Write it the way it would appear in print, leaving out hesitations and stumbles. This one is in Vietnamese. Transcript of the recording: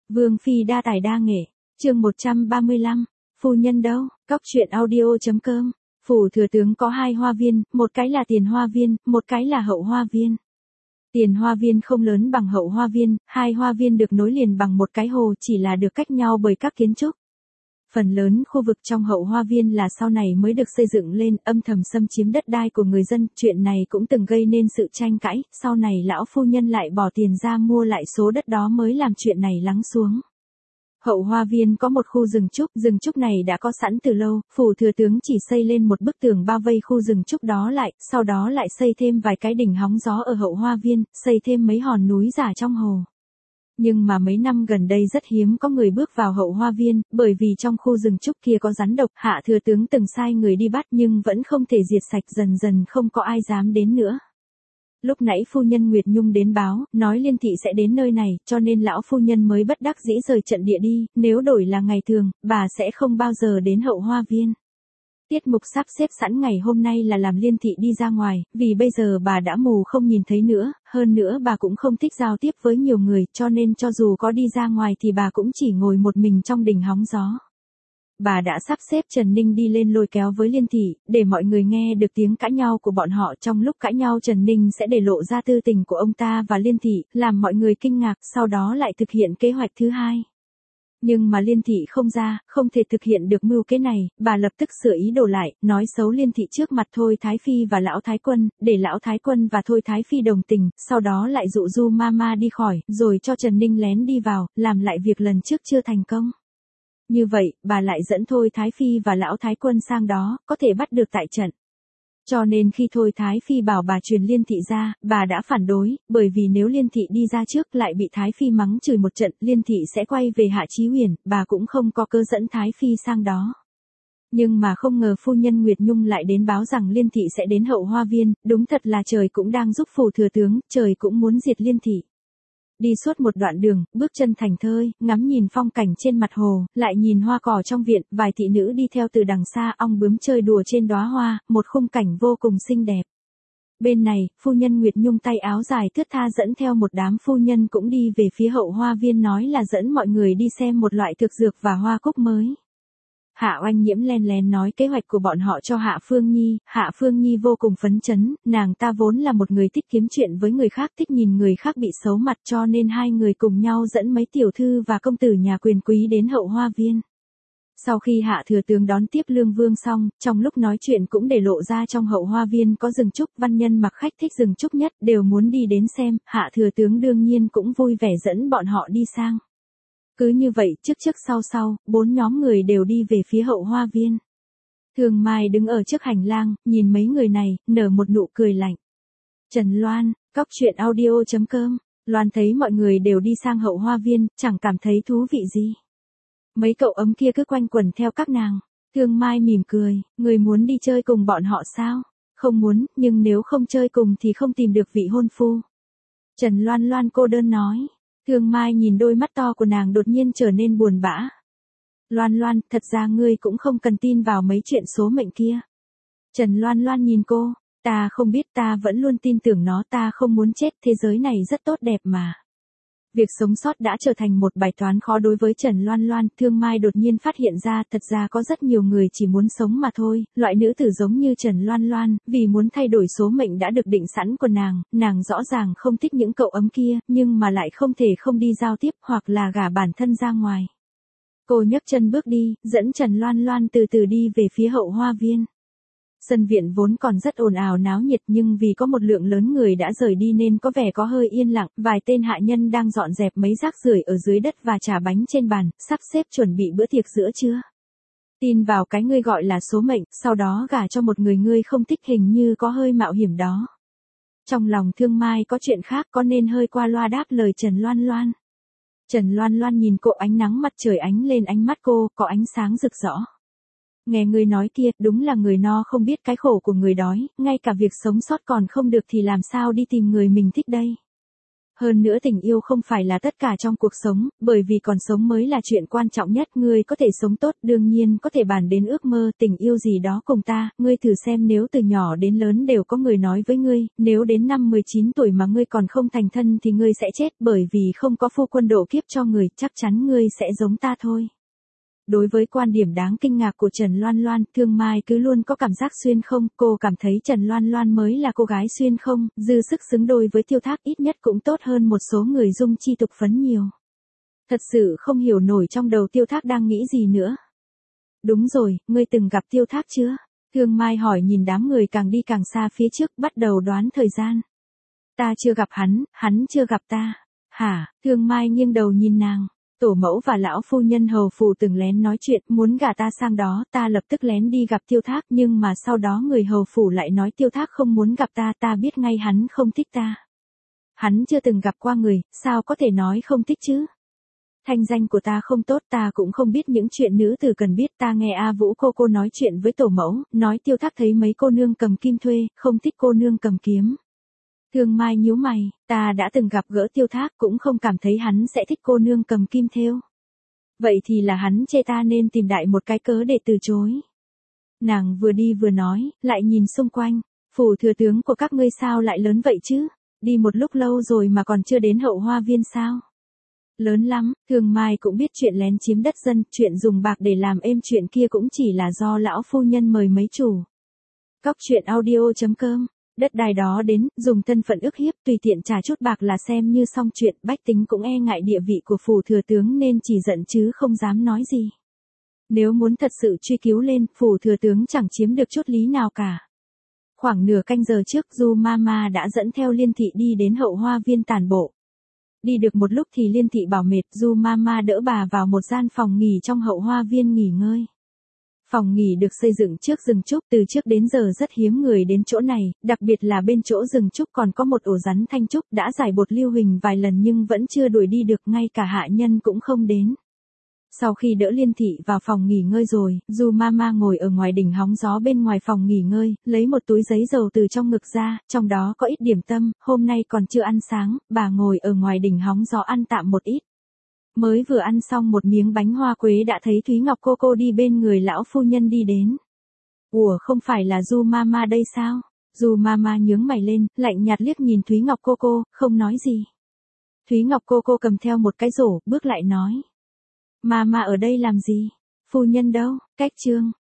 Vương Phi đa tài đa nghệ, chương 135, phu nhân đâu, Cóc truyện audio.com, phủ thừa tướng có 2 hoa viên, một cái là tiền hoa viên, một cái là hậu hoa viên. Tiền hoa viên không lớn bằng hậu hoa viên, 2 hoa viên được nối liền bằng một cái hồ chỉ là được cách nhau bởi các kiến trúc. Phần lớn khu vực trong hậu hoa viên là sau này mới được xây dựng lên, âm thầm xâm chiếm đất đai của người dân, chuyện này cũng từng gây nên sự tranh cãi, sau này lão phu nhân lại bỏ tiền ra mua lại số đất đó mới làm chuyện này lắng xuống. Hậu hoa viên có một khu rừng trúc này đã có sẵn từ lâu, phủ thừa tướng chỉ xây lên một bức tường bao vây khu rừng trúc đó lại, sau đó lại xây thêm vài cái đỉnh hóng gió ở hậu hoa viên, xây thêm mấy hòn núi giả trong hồ. Nhưng mà mấy năm gần đây rất hiếm có người bước vào hậu hoa viên, bởi vì trong khu rừng trúc kia có rắn độc, hạ thừa tướng từng sai người đi bắt nhưng vẫn không thể diệt sạch, dần dần không có ai dám đến nữa. Lúc nãy phu nhân Nguyệt Nhung đến báo, nói Liên thị sẽ đến nơi này, cho nên lão phu nhân mới bất đắc dĩ rời trận địa đi, nếu đổi là ngày thường, bà sẽ không bao giờ đến hậu hoa viên. Tiết mục sắp xếp sẵn ngày hôm nay là làm Liên thị đi ra ngoài, vì bây giờ bà đã mù không nhìn thấy nữa, hơn nữa bà cũng không thích giao tiếp với nhiều người, cho nên cho dù có đi ra ngoài thì bà cũng chỉ ngồi một mình trong đình hóng gió. Bà đã sắp xếp Trần Ninh đi lên lôi kéo với Liên thị, để mọi người nghe được tiếng cãi nhau của bọn họ. Trong lúc cãi nhau Trần Ninh sẽ để lộ ra tư tình của ông ta và Liên thị, làm mọi người kinh ngạc, sau đó lại thực hiện kế hoạch thứ hai. Nhưng mà Liên thị không ra, không thể thực hiện được mưu kế này, bà lập tức sửa ý đồ lại, nói xấu Liên thị trước mặt Thôi Thái Phi và Lão Thái Quân, để Lão Thái Quân và Thôi Thái Phi đồng tình, sau đó lại dụ du Mama đi khỏi, rồi cho Trần Ninh lén đi vào, làm lại việc lần trước chưa thành công. Như vậy, bà lại dẫn Thôi Thái Phi và Lão Thái Quân sang đó, có thể bắt được tại trận. Cho nên khi Thôi Thái Phi bảo bà truyền Liên thị ra, bà đã phản đối, bởi vì nếu Liên thị đi ra trước lại bị Thái Phi mắng chửi một trận, Liên thị sẽ quay về Hạ Chí Huyền, bà cũng không có cơ dẫn Thái Phi sang đó. Nhưng mà không ngờ phu nhân Nguyệt Nhung lại đến báo rằng Liên thị sẽ đến hậu hoa viên, đúng thật là trời cũng đang giúp phủ thừa tướng, trời cũng muốn diệt Liên thị. Đi suốt một đoạn đường, bước chân thành thơi, ngắm nhìn phong cảnh trên mặt hồ, lại nhìn hoa cỏ trong viện, vài thị nữ đi theo từ đằng xa, ong bướm chơi đùa trên đóa hoa, một khung cảnh vô cùng xinh đẹp. Bên này, phu nhân Nguyệt Nhung tay áo dài thướt tha dẫn theo một đám phu nhân cũng đi về phía hậu hoa viên, nói là dẫn mọi người đi xem một loại thực dược và hoa cúc mới. Hạ Oanh Nhiễm len lén nói kế hoạch của bọn họ cho Hạ Phương Nhi vô cùng phấn chấn, nàng ta vốn là một người thích kiếm chuyện với người khác, thích nhìn người khác bị xấu mặt, cho nên hai người cùng nhau dẫn mấy tiểu thư và công tử nhà quyền quý đến hậu hoa viên. Sau khi Hạ thừa tướng đón tiếp Lương Vương xong, trong lúc nói chuyện cũng để lộ ra trong hậu hoa viên có rừng trúc, văn nhân mặc khách thích rừng trúc nhất đều muốn đi đến xem, Hạ thừa tướng đương nhiên cũng vui vẻ dẫn bọn họ đi sang. Cứ như vậy, trước sau, 4 nhóm người đều đi về phía hậu hoa viên. Thường Mai đứng ở trước hành lang, nhìn mấy người này, nở một nụ cười lạnh. Trần Loan, Cóc truyện audio.com, Loan thấy mọi người đều đi sang hậu hoa viên, chẳng cảm thấy thú vị gì. Mấy cậu ấm kia cứ quanh quẩn theo các nàng. Thường Mai mỉm cười, người muốn đi chơi cùng bọn họ sao? Không muốn, nhưng nếu không chơi cùng thì không tìm được vị hôn phu. Trần Loan cô đơn nói. Thường Mai nhìn đôi mắt to của nàng đột nhiên trở nên buồn bã. Loan, thật ra ngươi cũng không cần tin vào mấy chuyện số mệnh kia. Trần Loan nhìn cô, ta không biết, ta vẫn luôn tin tưởng nó, ta không muốn chết, thế giới này rất tốt đẹp mà. Việc sống sót đã trở thành một bài toán khó đối với Trần Loan. Thương Mai đột nhiên phát hiện ra, thật ra có rất nhiều người chỉ muốn sống mà thôi, loại nữ tử giống như Trần Loan, vì muốn thay đổi số mệnh đã được định sẵn của nàng rõ ràng không thích những cậu ấm kia, nhưng mà lại không thể không đi giao tiếp hoặc là gả bản thân ra ngoài. Cô nhấc chân bước đi, dẫn Trần Loan từ từ đi về phía hậu hoa viên. Sân viện vốn còn rất ồn ào náo nhiệt, nhưng vì có một lượng lớn người đã rời đi nên có vẻ có hơi yên lặng, vài tên hạ nhân đang dọn dẹp mấy rác rưởi ở dưới đất và trà bánh trên bàn, sắp xếp chuẩn bị bữa tiệc giữa trưa. Tin vào cái ngươi gọi là số mệnh, sau đó gả cho một người ngươi không thích, hình như có hơi mạo hiểm đó. Trong lòng Thương Mai có chuyện khác, có nên hơi qua loa đáp lời Trần Loan. Trần Loan nhìn cô, ánh nắng mặt trời ánh lên ánh mắt cô, có ánh sáng rực rỡ. Nghe người nói kia, đúng là người no không biết cái khổ của người đói, ngay cả việc sống sót còn không được thì làm sao đi tìm người mình thích đây. Hơn nữa tình yêu không phải là tất cả trong cuộc sống, bởi vì còn sống mới là chuyện quan trọng nhất. Ngươi có thể sống tốt, đương nhiên có thể bàn đến ước mơ tình yêu gì đó cùng ta. Ngươi thử xem, nếu từ nhỏ đến lớn đều có người nói với ngươi, nếu đến năm 19 tuổi mà ngươi còn không thành thân thì ngươi sẽ chết, bởi vì không có phu quân độ kiếp cho người, chắc chắn ngươi sẽ giống ta thôi. Đối với quan điểm đáng kinh ngạc của Trần Loan Loan, Thương Mai cứ luôn có cảm giác xuyên không, cô cảm thấy Trần Loan Loan mới là cô gái xuyên không, dư sức xứng đôi với Tiêu Thác, ít nhất cũng tốt hơn một số người dung chi tục phấn nhiều. Thật sự không hiểu nổi trong đầu Tiêu Thác đang nghĩ gì nữa. Đúng rồi, ngươi từng gặp Tiêu Thác chưa? Thương Mai hỏi, nhìn đám người càng đi càng xa phía trước, bắt đầu đoán thời gian. Ta chưa gặp hắn chưa gặp ta. Hả? Thương Mai nghiêng đầu nhìn nàng. Tổ mẫu và lão phu nhân hầu phủ từng lén nói chuyện, muốn gả ta sang đó, ta lập tức lén đi gặp Tiêu Thác, nhưng mà sau đó người hầu phủ lại nói Tiêu Thác không muốn gặp ta, ta biết ngay hắn không thích ta. Hắn chưa từng gặp qua người, sao có thể nói không thích chứ? Thanh danh của ta không tốt, ta cũng không biết những chuyện nữ tử cần biết. Ta nghe A Vũ cô nói chuyện với tổ mẫu, nói Tiêu Thác thấy mấy cô nương cầm kim thuê, không thích cô nương cầm kiếm. Thương Mai nhíu mày, ta đã từng gặp gỡ Tiêu Thác, cũng không cảm thấy hắn sẽ thích cô nương cầm kim thêu. Vậy thì là hắn chê ta, nên tìm đại một cái cớ để từ chối. Nàng vừa đi vừa nói, lại nhìn xung quanh, phủ thừa tướng của các ngươi sao lại lớn vậy chứ? Đi một lúc lâu rồi mà còn chưa đến Hậu Hoa Viên sao? Lớn lắm. Thương Mai cũng biết chuyện lén chiếm đất dân, chuyện dùng bạc để làm êm chuyện kia cũng chỉ là do lão phu nhân mời mấy chủ. Cóc truyện audio.com. Đất đai đó đến, dùng thân phận ức hiếp, tùy tiện trả chút bạc là xem như xong chuyện. Bách tính cũng e ngại địa vị của phủ thừa tướng nên chỉ giận chứ không dám nói gì. Nếu muốn thật sự truy cứu lên, phủ thừa tướng chẳng chiếm được chút lý nào cả. Khoảng nửa canh giờ trước, Du Mama đã dẫn theo Liên Thị đi đến Hậu Hoa Viên tản bộ. Đi được một lúc thì Liên Thị bảo mệt, Du Mama đỡ bà vào một gian phòng nghỉ trong Hậu Hoa Viên nghỉ ngơi. Phòng nghỉ được xây dựng trước rừng trúc, từ trước đến giờ rất hiếm người đến chỗ này, đặc biệt là bên chỗ rừng trúc còn có một ổ rắn thanh trúc đã giải bột lưu huỳnh vài lần nhưng vẫn chưa đuổi đi được, ngay cả hạ nhân cũng không đến. Sau khi đỡ Liên Thị vào phòng nghỉ ngơi rồi, Du Mama ngồi ở ngoài đỉnh hóng gió bên ngoài phòng nghỉ ngơi, lấy một túi giấy dầu từ trong ngực ra, trong đó có ít điểm tâm, hôm nay còn chưa ăn sáng, bà ngồi ở ngoài đỉnh hóng gió ăn tạm một ít. Mới vừa ăn xong một miếng bánh hoa quế đã thấy Thúy Ngọc cô đi bên người lão phu nhân đi đến. Ủa, không phải là Du Mama đây sao? Du Mama nhướng mày lên, lạnh nhạt liếc nhìn Thúy Ngọc cô, không nói gì. Thúy Ngọc cô cầm theo một cái rổ, bước lại nói. Mama ở đây làm gì? Phu nhân đâu? Cách chương.